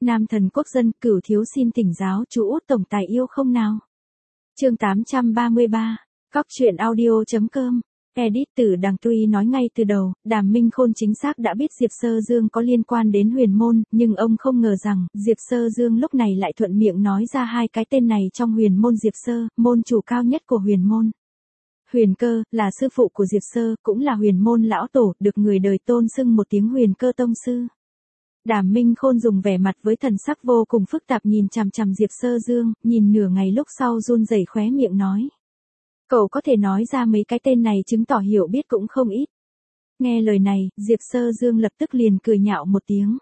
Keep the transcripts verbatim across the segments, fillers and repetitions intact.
Nam thần quốc dân, Cửu thiếu xin thỉnh giáo chú út tổng tài yêu không nào. Chương tám trăm ba mươi ba, Cóc truyện audio.com. Edit từ Đằng tuy nói ngay từ đầu, Đàm Minh Khôn chính xác đã biết Diệp Sơ Dương có liên quan đến Huyền Môn, nhưng ông không ngờ rằng, Diệp Sơ Dương lúc này lại thuận miệng nói ra hai cái tên này trong Huyền Môn. Diệp Sơ, môn chủ cao nhất của Huyền Môn. Huyền Cơ, là sư phụ của Diệp Sơ, cũng là Huyền Môn lão tổ, được người đời tôn xưng một tiếng Huyền Cơ tông sư. Đàm Minh Khôn dùng vẻ mặt với thần sắc vô cùng phức tạp nhìn chằm chằm Diệp Sơ Dương, nhìn nửa ngày lúc sau run rẩy khóe miệng nói. Cậu có thể nói ra mấy cái tên này chứng tỏ hiểu biết cũng không ít. Nghe lời này, Diệp Sơ Dương lập tức liền cười nhạo một tiếng.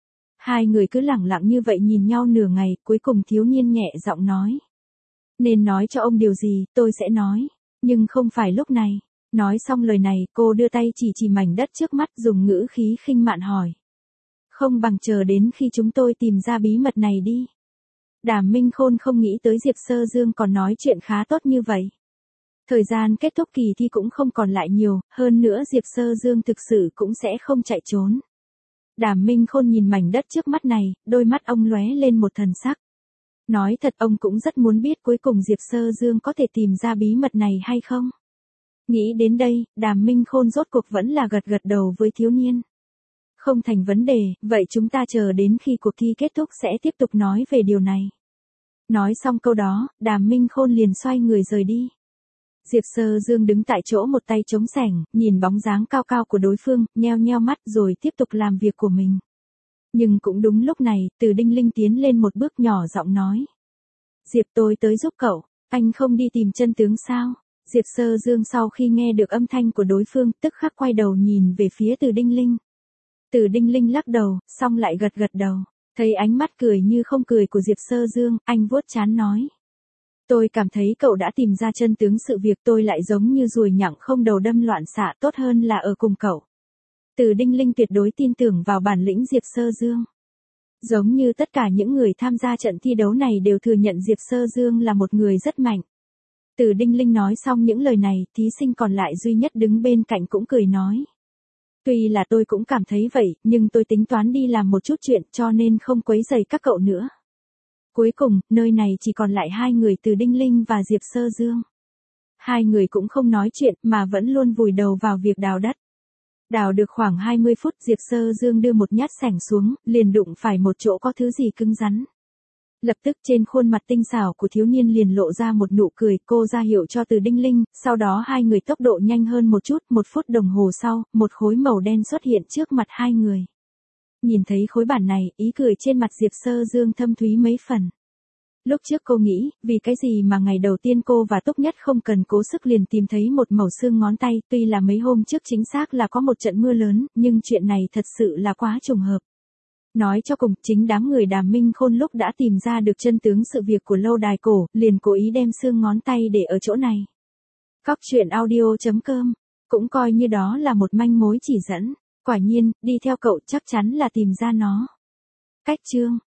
Hai người cứ lẳng lặng như vậy nhìn nhau nửa ngày, cuối cùng thiếu niên nhẹ giọng nói. Nên nói cho ông điều gì, tôi sẽ nói, nhưng không phải lúc này. Nói xong lời này, cô đưa tay chỉ chỉ mảnh đất trước mắt dùng ngữ khí khinh mạn hỏi. Không bằng chờ đến khi chúng tôi tìm ra bí mật này đi. Đàm Minh Khôn không nghĩ tới Diệp Sơ Dương còn nói chuyện khá tốt như vậy. Thời gian kết thúc kỳ thi cũng không còn lại nhiều, hơn nữa Diệp Sơ Dương thực sự cũng sẽ không chạy trốn. Đàm Minh Khôn nhìn mảnh đất trước mắt này, đôi mắt ông lóe lên một thần sắc. Nói thật ông cũng rất muốn biết cuối cùng Diệp Sơ Dương có thể tìm ra bí mật này hay không. Nghĩ đến đây, Đàm Minh Khôn rốt cuộc vẫn là gật gật đầu với thiếu niên. Không thành vấn đề, vậy chúng ta chờ đến khi cuộc thi kết thúc sẽ tiếp tục nói về điều này. Nói xong câu đó, Đàm Minh Khôn liền xoay người rời đi. Diệp Sơ Dương đứng tại chỗ một tay chống sẻng, nhìn bóng dáng cao cao của đối phương, nheo nheo mắt rồi tiếp tục làm việc của mình. Nhưng cũng đúng lúc này, Từ Đinh Linh tiến lên một bước nhỏ giọng nói. Diệp tôi tới giúp cậu, anh không đi tìm chân tướng sao? Diệp Sơ Dương sau khi nghe được âm thanh của đối phương tức khắc quay đầu nhìn về phía Từ Đinh Linh. Từ Đinh Linh lắc đầu, xong lại gật gật đầu, thấy ánh mắt cười như không cười của Diệp Sơ Dương, anh vuốt trán nói. Tôi cảm thấy cậu đã tìm ra chân tướng sự việc, tôi lại giống như ruồi nhặng không đầu đâm loạn xạ, tốt hơn là ở cùng cậu. Từ Đinh Linh tuyệt đối tin tưởng vào bản lĩnh Diệp Sơ Dương. Giống như tất cả những người tham gia trận thi đấu này đều thừa nhận Diệp Sơ Dương là một người rất mạnh. Từ Đinh Linh nói xong những lời này, thí sinh còn lại duy nhất đứng bên cạnh cũng cười nói. Tuy là tôi cũng cảm thấy vậy, nhưng tôi tính toán đi làm một chút chuyện cho nên không quấy rầy các cậu nữa. Cuối cùng, nơi này chỉ còn lại hai người Từ Đinh Linh và Diệp Sơ Dương. Hai người cũng không nói chuyện mà vẫn luôn vùi đầu vào việc đào đất. Đào được khoảng hai mươi phút, Diệp Sơ Dương đưa một nhát sẻng xuống, liền đụng phải một chỗ có thứ gì cứng rắn. Lập tức trên khuôn mặt tinh xảo của thiếu niên liền lộ ra một nụ cười, cô ra hiệu cho Từ Đinh Linh, sau đó hai người tốc độ nhanh hơn một chút, một phút đồng hồ sau, một khối màu đen xuất hiện trước mặt hai người. Nhìn thấy khối bản này, ý cười trên mặt Diệp Sơ Dương thâm thúy mấy phần. Lúc trước cô nghĩ, vì cái gì mà ngày đầu tiên cô và Túc Nhất không cần cố sức liền tìm thấy một mẩu xương ngón tay, tuy là mấy hôm trước chính xác là có một trận mưa lớn, nhưng chuyện này thật sự là quá trùng hợp. Nói cho cùng, chính đám người Đàm Minh Khôn lúc đã tìm ra được chân tướng sự việc của lâu đài cổ, liền cố ý đem xương ngón tay để ở chỗ này. Cóc truyện audio.com, cũng coi như đó là một manh mối chỉ dẫn. Quả nhiên, đi theo cậu chắc chắn là tìm ra nó. Cách chương